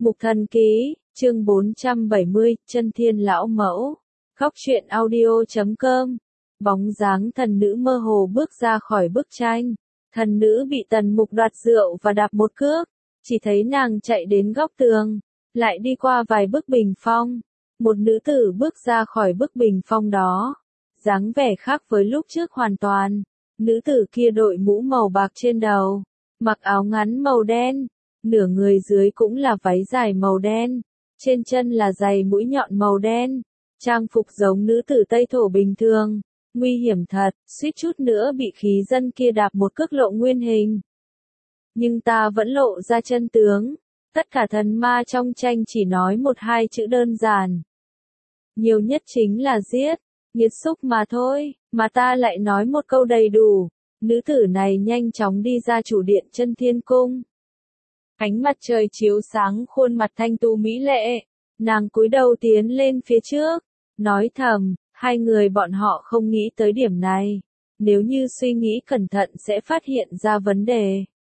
Mục Thần Ký, chương 470, Chân Thiên Lão Mẫu. Góc truyện audio.com. Bóng dáng thần nữ mơ hồ bước ra khỏi bức tranh. Thần nữ bị Tần Mục đoạt rượu và đạp một cước. Chỉ thấy nàng chạy đến góc tường, lại đi qua vài bức bình phong. Một nữ tử bước ra khỏi bức bình phong đó. Dáng vẻ khác với lúc trước hoàn toàn. Nữ tử kia đội mũ màu bạc trên đầu, mặc áo ngắn màu đen. Nửa người dưới cũng là váy dài màu đen, trên chân là giày mũi nhọn màu đen, trang phục giống nữ tử Tây Thổ bình thường, nguy hiểm thật, suýt chút nữa bị khí dân kia đạp một cước lộ nguyên hình. Nhưng ta vẫn lộ ra chân tướng, tất cả thần ma trong tranh chỉ nói một hai chữ đơn giản. Nhiều nhất chính là giết, nghiệt xúc mà thôi, mà ta lại nói một câu đầy đủ. Nữ tử này nhanh chóng đi ra chủ điện Chân Thiên Cung. Ánh mặt trời chiếu sáng khuôn mặt thanh tú mỹ lệ, nàng cúi đầu tiến lên phía trước, nói thầm, hai người bọn họ không nghĩ tới điểm này, nếu như suy nghĩ cẩn thận sẽ phát hiện ra vấn đề.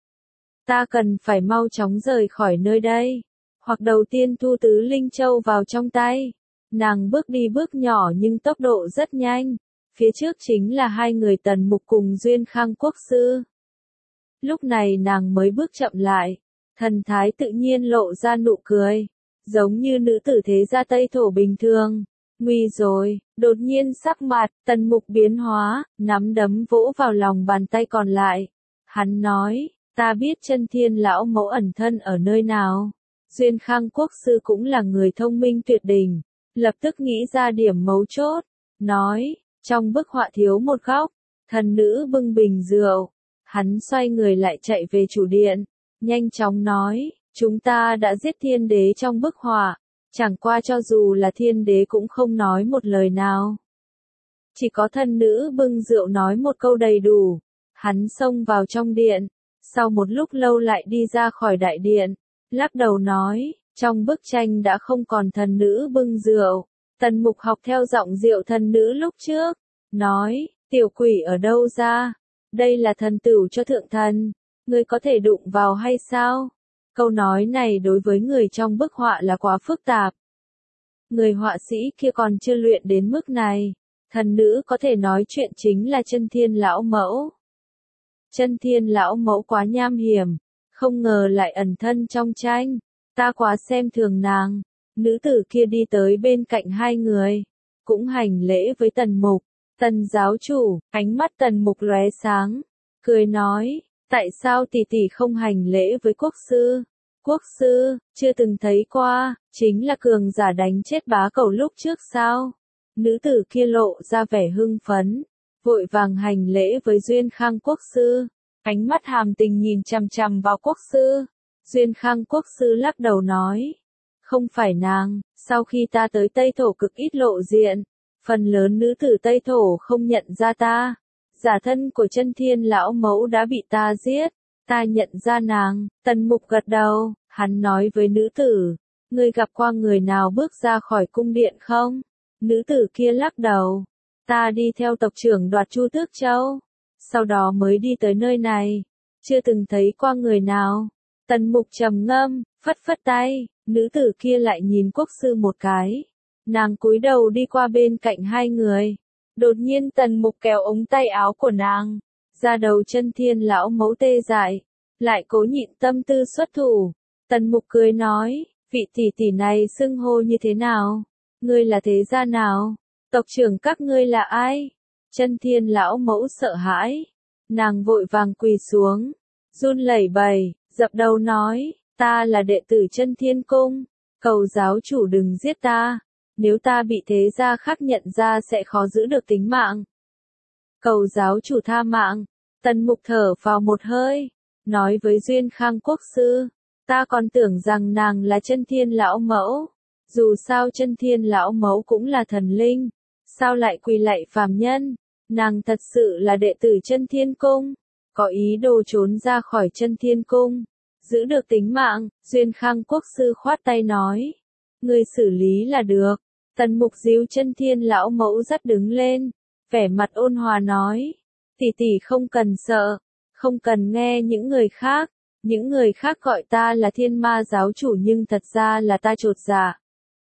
Ta cần phải mau chóng rời khỏi nơi đây, hoặc đầu tiên thu tứ linh châu vào trong tay. Nàng bước đi bước nhỏ nhưng tốc độ rất nhanh, phía trước chính là hai người Tần Mục cùng Duyên Khang Quốc sư. Lúc này nàng mới bước chậm lại. Thần thái tự nhiên lộ ra nụ cười, giống như nữ tử thế gia Tây Thổ bình thường. Nguy rồi, đột nhiên sắc mặt Tần Mục biến hóa, nắm đấm vỗ vào lòng bàn tay còn lại. Hắn nói, ta biết Chân Thiên Lão Mẫu ẩn thân ở nơi nào. Duyên Khang Quốc sư cũng là người thông minh tuyệt đỉnh, lập tức nghĩ ra điểm mấu chốt, nói, trong bức họa thiếu một góc, thần nữ bưng bình rượu. Hắn xoay người lại chạy về chủ điện. Nhanh chóng nói, chúng ta đã giết thiên đế trong bức họa, chẳng qua cho dù là thiên đế cũng không nói một lời nào. Chỉ có thần nữ bưng rượu nói một câu đầy đủ, hắn xông vào trong điện, sau một lúc lâu lại đi ra khỏi đại điện, lắc đầu nói, trong bức tranh đã không còn thần nữ bưng rượu. Tần Mục học theo giọng rượu thần nữ lúc trước, nói, tiểu quỷ ở đâu ra, đây là thần tửu cho thượng thần. Ngươi có thể đụng vào hay sao? Câu nói này đối với người trong bức họa là quá phức tạp. Người họa sĩ kia còn chưa luyện đến mức này. Thần nữ có thể nói chuyện chính là Chân Thiên Lão Mẫu. Chân Thiên Lão Mẫu quá nham hiểm, không ngờ lại ẩn thân trong tranh. Ta quá xem thường nàng. Nữ tử kia đi tới bên cạnh hai người, cũng hành lễ với Tần Mục. Tần giáo chủ, ánh mắt Tần Mục lóe sáng, cười nói. Tại sao tỷ tỷ không hành lễ với quốc sư? Quốc sư, chưa từng thấy qua, chính là cường giả đánh chết bá cẩu lúc trước sao? Nữ tử kia lộ ra vẻ hưng phấn, vội vàng hành lễ với Duyên Khang Quốc sư, ánh mắt hàm tình nhìn chằm chằm vào quốc sư. Duyên Khang Quốc sư lắc đầu nói, không phải nàng, sau khi ta tới Tây Thổ cực ít lộ diện, phần lớn nữ tử Tây Thổ không nhận ra ta. Giả thân của Chân Thiên Lão Mẫu đã bị ta giết, ta nhận ra nàng. Tần Mục gật đầu, hắn nói với nữ tử, ngươi gặp qua người nào bước ra khỏi cung điện không? Nữ tử kia lắc đầu, ta đi theo tộc trưởng đoạt Chu Tước Châu, sau đó mới đi tới nơi này, chưa từng thấy qua người nào. Tần Mục trầm ngâm, phất phất tay, nữ tử kia lại nhìn quốc sư một cái, nàng cúi đầu đi qua bên cạnh hai người. Đột nhiên Tần Mục kéo ống tay áo của nàng, ra đầu Chân Thiên Lão Mẫu tê dại, lại cố nhịn tâm tư xuất thủ. Tần Mục cười nói, vị tỷ tỷ này xưng hô như thế nào? Ngươi là thế gia nào? Tộc trưởng các ngươi là ai? Chân Thiên Lão Mẫu sợ hãi, nàng vội vàng quỳ xuống, run lẩy bẩy, dập đầu nói, ta là đệ tử Chân Thiên Cung, cầu giáo chủ đừng giết ta. Nếu ta bị thế gia khác nhận ra sẽ khó giữ được tính mạng. Cầu giáo chủ tha mạng. Tần Mục thở vào một hơi, nói với Duyên Khang Quốc sư, ta còn tưởng rằng nàng là Chân Thiên Lão Mẫu. Dù sao Chân Thiên Lão Mẫu cũng là thần linh, sao lại quỳ lạy phàm nhân? Nàng thật sự là đệ tử Chân Thiên Cung, có ý đồ trốn ra khỏi Chân Thiên Cung, giữ được tính mạng. Duyên Khang Quốc sư khoát tay nói, ngươi xử lý là được. Tần Mục díu Chân Thiên Lão Mẫu dắt đứng lên, vẻ mặt ôn hòa nói, tỷ tỷ không cần sợ, không cần nghe những người khác, Những người khác gọi ta là thiên ma giáo chủ nhưng thật ra là ta chột dạ.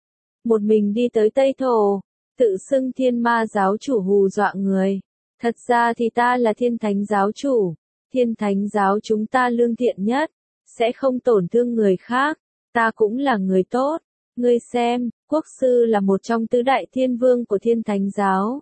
Một mình đi tới Tây Thổ, tự xưng thiên ma giáo chủ hù dọa người. Thật ra thì ta là thiên thánh giáo chủ. Thiên thánh giáo chúng ta lương thiện nhất, sẽ không tổn thương người khác. Ta cũng là người tốt. Ngươi xem, quốc sư là một trong tứ đại thiên vương của thiên thánh giáo.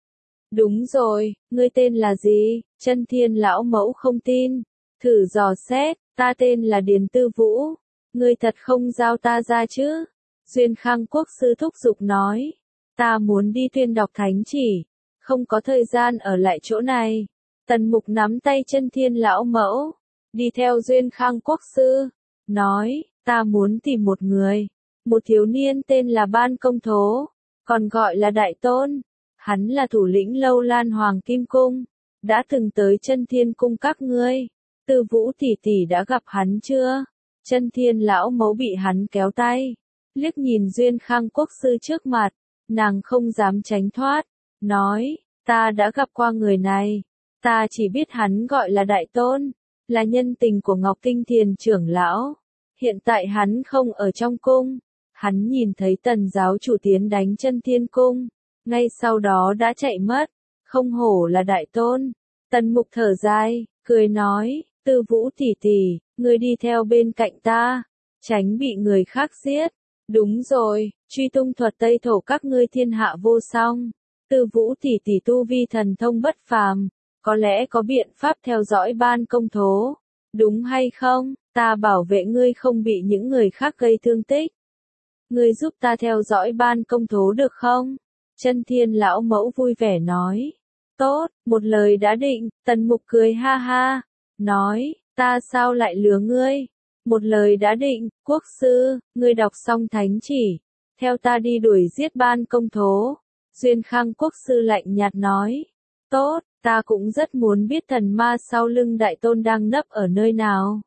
Đúng rồi, ngươi tên là gì? Chân Thiên lão mẫu không tin. Thử dò xét, ta tên là Điền Tư Vũ. Ngươi thật không giao ta ra chứ? Duyên Khang quốc sư thúc giục nói. Ta muốn đi tuyên đọc thánh chỉ. Không có thời gian ở lại chỗ này. Tần Mục nắm tay Chân Thiên lão mẫu. Đi theo Duyên Khang quốc sư. Nói, ta muốn tìm một người. Một thiếu niên tên là Ban Công Thố. Còn gọi là Đại Tôn. Hắn là thủ lĩnh Lâu Lan Hoàng Kim Cung. Đã từng tới Chân Thiên Cung các ngươi. Tư Vũ tỷ tỷ đã gặp hắn chưa? Chân Thiên lão mẫu bị hắn kéo tay. Liếc nhìn Duyên Khang quốc sư trước mặt. Nàng không dám tránh thoát. Nói, ta đã gặp qua người này. Ta chỉ biết hắn gọi là Đại Tôn. Là nhân tình của Ngọc Kinh Thiền trưởng lão. Hiện tại hắn không ở trong cung. Hắn nhìn thấy Tần giáo chủ tiến đánh Chân Thiên Cung. Ngay sau đó đã chạy mất. Không hổ là Đại Tôn. Tần Mục thở dài, cười nói, Tư Vũ tỷ tỷ, ngươi đi theo bên cạnh ta. Tránh bị người khác giết. Đúng rồi, truy tung thuật Tây Thổ các ngươi thiên hạ vô song. Tư Vũ tỷ tỷ tu vi thần thông bất phàm. Có lẽ có biện pháp theo dõi Ban Công Thố. Đúng hay không? Ta bảo vệ ngươi không bị những người khác gây thương tích. Ngươi giúp ta theo dõi Ban Công Thố được không? Chân Thiên lão mẫu vui vẻ nói. Tốt, một lời đã định. Tần Mục cười ha ha. Nói, ta sao lại lừa ngươi? Một lời đã định, quốc sư, ngươi đọc xong thánh chỉ. Theo ta đi đuổi giết Ban Công Thố. Duyên Khang quốc sư lạnh nhạt nói. Tốt, ta cũng rất muốn biết thần ma sau lưng Đại Tôn đang nấp ở nơi nào.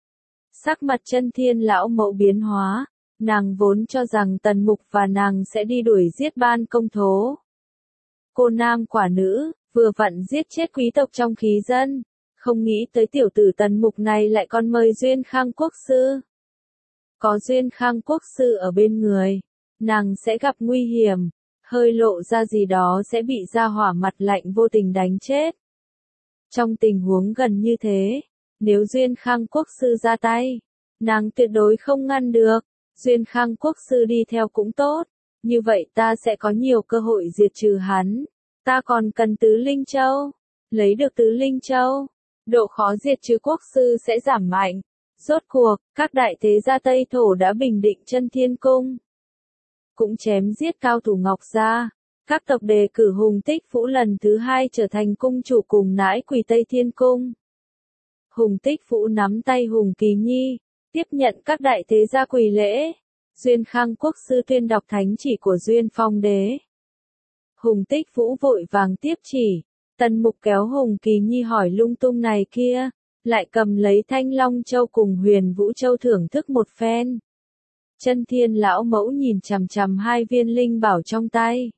Sắc mặt Chân Thiên lão mẫu biến hóa. Nàng vốn cho rằng Tần Mục và nàng sẽ đi đuổi giết Ban Công Thố. Cô nam quả nữ, vừa vặn giết chết quý tộc trong khí dân. Không nghĩ tới tiểu tử Tần Mục này lại còn mời Duyên Khang quốc sư. Có Duyên Khang quốc sư ở bên người, nàng sẽ gặp nguy hiểm. Hơi lộ ra gì đó sẽ bị gia hỏa mặt lạnh vô tình đánh chết. Trong tình huống gần như thế, nếu Duyên Khang quốc sư ra tay, nàng tuyệt đối không ngăn được. Duyên Khang quốc sư đi theo cũng tốt, như vậy ta sẽ có nhiều cơ hội diệt trừ hắn. Ta còn cần Tứ Linh Châu. Lấy được Tứ Linh Châu, độ khó diệt trừ quốc sư sẽ giảm mạnh. Rốt cuộc, các đại thế gia Tây Thổ đã bình định Chân Thiên Cung. Cũng chém giết cao thủ Ngọc Gia. Các tộc đề cử Hùng Tích Vũ lần thứ 2 trở thành cung chủ cùng nãi quỷ Tây Thiên Cung. Hùng Tích Vũ nắm tay Hùng Kỳ Nhi, tiếp nhận các đại thế gia quỳ lễ. Duyên Khang quốc sư tuyên đọc thánh chỉ của Duyên Phong đế. Hùng Tích Vũ vội vàng tiếp chỉ. Tần Mục kéo Hùng Kỳ Nhi hỏi lung tung này kia, lại cầm lấy Thanh Long Châu cùng Huyền Vũ Châu thưởng thức một phen. Chân Thiên lão mẫu nhìn chằm chằm hai viên linh bảo trong tay.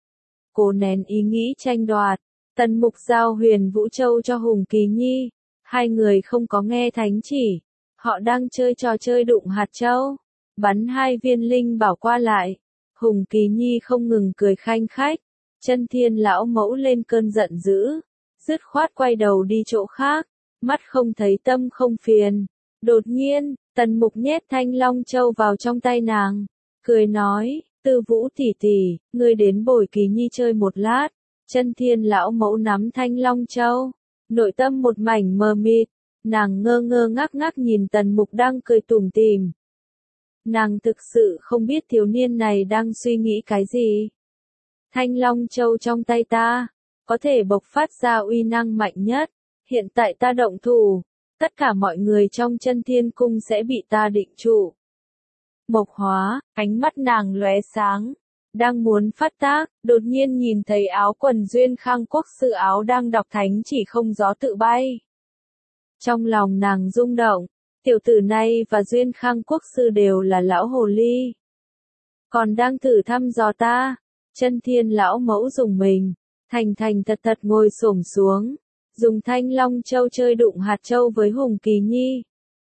Cô nén ý nghĩ tranh đoạt. Tần Mục giao Huyền Vũ Châu cho Hùng Kỳ Nhi. Hai người không có nghe thánh chỉ. Họ đang chơi trò chơi đụng hạt châu. Bắn hai viên linh bảo qua lại. Hùng Kỳ Nhi không ngừng cười khanh khách. Chân Thiên lão mẫu lên cơn giận dữ. Dứt khoát quay đầu đi chỗ khác. Mắt không thấy tâm không phiền. Đột nhiên, Tần Mục nhét Thanh Long Châu vào trong tay nàng. Cười nói, Tư Vũ tỷ tỷ, ngươi đến bồi Kỳ Nhi chơi một lát. Chân Thiên lão mẫu nắm Thanh Long Châu. Nội tâm một mảnh mờ mịt. Nàng ngơ ngơ ngác ngác nhìn Tần Mục đang cười tủm tỉm. Nàng thực sự không biết thiếu niên này đang suy nghĩ cái gì. Thanh Long Châu trong tay ta, có thể bộc phát ra uy năng mạnh nhất. Hiện tại ta động thủ, tất cả mọi người trong Chân Thiên Cung sẽ bị ta định trụ. Mộc Hóa, ánh mắt nàng lóe sáng, đang muốn phát tác, đột nhiên nhìn thấy áo quần Duyên Khang quốc sư áo đang đọc thánh chỉ không gió tự bay. Trong lòng nàng rung động, tiểu tử này và Duyên Khang quốc sư đều là lão hồ ly. Còn đang thử thăm dò ta. Chân Thiên lão mẫu dùng mình, thành thật thật ngồi xổm xuống, dùng Thanh Long Châu chơi đụng hạt châu với Hùng Kỳ Nhi.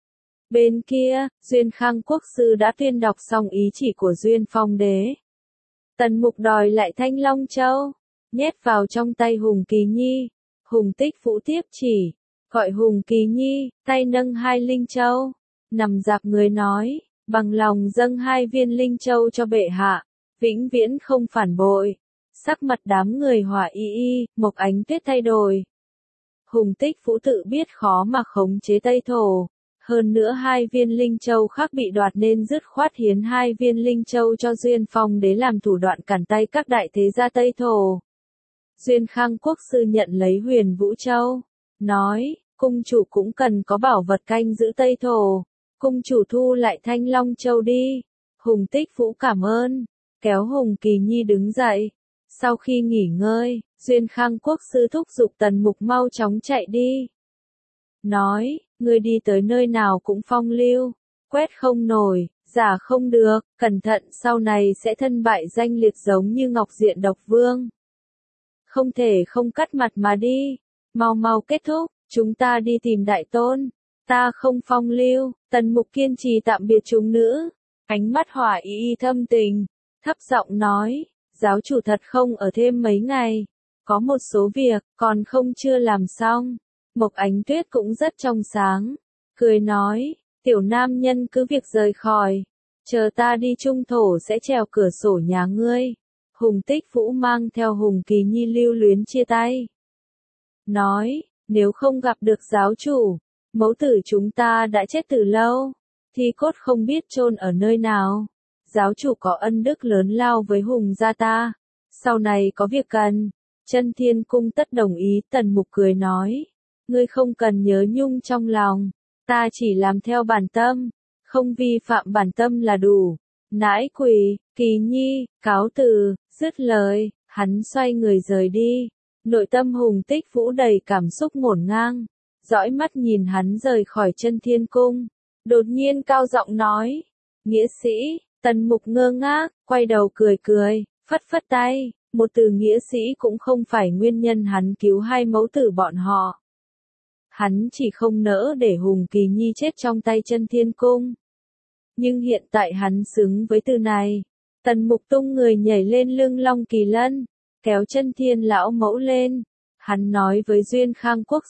Bên kia, Duyên Khang Quốc sư đã tuyên đọc xong ý chỉ của Duyên Phong đế. Tần Mục đòi lại Thanh Long Châu, nhét vào trong tay Hùng Kỳ Nhi. Hùng Tích Vũ tiếp chỉ, gọi Hùng Kỳ Nhi, tay nâng 2 linh châu, nằm dạp người nói, bằng lòng dâng 2 viên linh châu cho bệ hạ, vĩnh viễn không phản bội. Sắc mặt đám người Hỏa Y, Mộc Ánh Tuyết thay đổi. Hùng Tích Vũ tự biết khó mà khống chế Tây Thổ, hơn nữa 2 viên linh châu khác bị đoạt nên dứt khoát hiến 2 viên linh châu cho Duyên Phong đế làm thủ đoạn cản tay các đại thế gia Tây Thổ. Duyên Khang Quốc sư nhận lấy Huyền Vũ Châu, nói, cung chủ cũng cần có bảo vật canh giữ Tây Thổ, cung chủ thu lại Thanh Long Châu đi. Hùng Tích Vũ cảm ơn, kéo Hùng Kỳ Nhi đứng dậy. Sau khi nghỉ ngơi, Duyên Khang Quốc sư thúc giục Tần Mục mau chóng chạy đi. Nói, ngươi đi tới nơi nào cũng phong lưu, quét không nổi, giả không được, cẩn thận sau này sẽ thân bại danh liệt giống như Ngọc Diện Độc Vương. Không thể không cắt mặt mà đi, mau mau kết thúc, chúng ta đi tìm đại tôn, ta không phong lưu. Tần Mục kiên trì tạm biệt chúng nữ, ánh mắt Hỏa Y thâm tình, thấp giọng nói, giáo chủ thật không ở thêm mấy ngày, có một số việc còn không chưa làm xong. Mộc Ánh Tuyết cũng rất trong sáng, cười nói, tiểu nam nhân cứ việc rời khỏi, chờ ta đi trung thổ sẽ trèo cửa sổ nhà ngươi. Hùng Tích Vũ mang theo Hùng Kỳ Nhi lưu luyến chia tay. Nói, nếu không gặp được giáo chủ, mẫu tử chúng ta đã chết từ lâu, thi cốt không biết chôn ở nơi nào. Giáo chủ có ân đức lớn lao với Hùng gia ta, sau này có việc cần, Chân Thiên Cung tất đồng ý. Tần Mục cười nói, ngươi không cần nhớ nhung trong lòng, ta chỉ làm theo bản tâm, không vi phạm bản tâm là đủ. Nãi Quỳ, Kỳ Nhi, cáo từ, dứt lời, hắn xoay người rời đi. Nội tâm Hùng Tích Vũ đầy cảm xúc ngổn ngang, dõi mắt nhìn hắn rời khỏi Chân Thiên Cung. Đột nhiên cao giọng nói, nghĩa sĩ. Tần Mục ngơ ngác, quay đầu cười cười, phất phất tay, một từ nghĩa sĩ cũng không phải nguyên nhân hắn cứu 2 mẫu tử bọn họ. Hắn chỉ không nỡ để Hùng Kỳ Nhi chết trong tay Chân Thiên Cung. Nhưng hiện tại hắn xứng với từ này. Tần Mục tung người nhảy lên lưng Long Kỳ Lân, kéo Chân Thiên lão mẫu lên. Hắn nói với Duyên Khang Quốc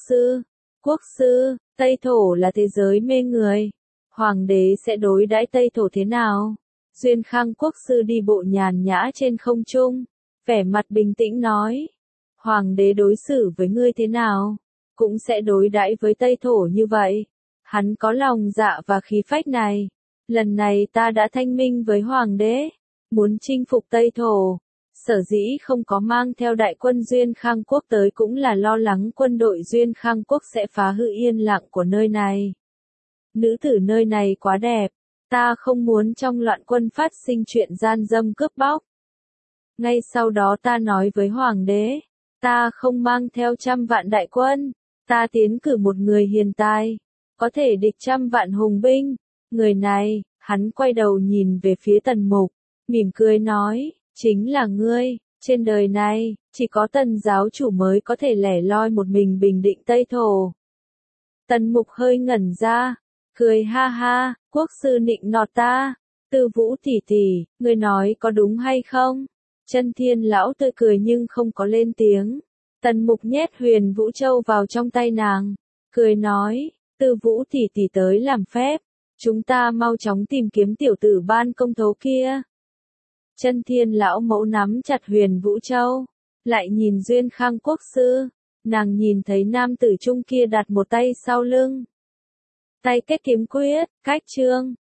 sư, Tây Thổ là thế giới mê người. Hoàng đế sẽ đối đãi Tây Thổ thế nào? Duyên Khang Quốc sư đi bộ nhàn nhã trên không trung, vẻ mặt bình tĩnh nói, Hoàng đế đối xử với ngươi thế nào, cũng sẽ đối đãi với Tây Thổ như vậy. Hắn có lòng dạ và khí phách này. Lần này ta đã thanh minh với Hoàng đế, muốn chinh phục Tây Thổ. Sở dĩ không có mang theo đại quân Duyên Khang Quốc tới cũng là lo lắng quân đội Duyên Khang Quốc sẽ phá hư yên lặng của nơi này. Nữ tử nơi này quá đẹp, ta không muốn trong loạn quân phát sinh chuyện gian dâm cướp bóc. Ngay sau đó ta nói với Hoàng đế, ta không mang theo 100 vạn đại quân, ta tiến cử một người hiền tài, có thể địch 100 vạn hùng binh. Người này, hắn quay đầu nhìn về phía Tần Mục, mỉm cười nói, chính là ngươi. Trên đời này, chỉ có Tần giáo chủ mới có thể lẻ loi một mình bình định Tây Thổ. Tần Mục hơi ngẩn ra, cười ha ha, quốc sư nịnh nọt ta. Tư Vũ tỷ tỷ, ngươi nói có đúng hay không? Chân Thiên lão tươi cười nhưng không có lên tiếng. Tần Mục nhét Huyền Vũ Châu vào trong tay nàng, cười nói, Tư Vũ tỷ tỷ tới làm phép, chúng ta mau chóng tìm kiếm tiểu tử Ban Công Thấu kia. Chân Thiên lão mẫu nắm chặt Huyền Vũ Châu, lại nhìn Duyên Khang Quốc sư, nàng nhìn thấy nam tử trung kia đặt một tay sau lưng. Tay kết kiếm quyết, cách chương.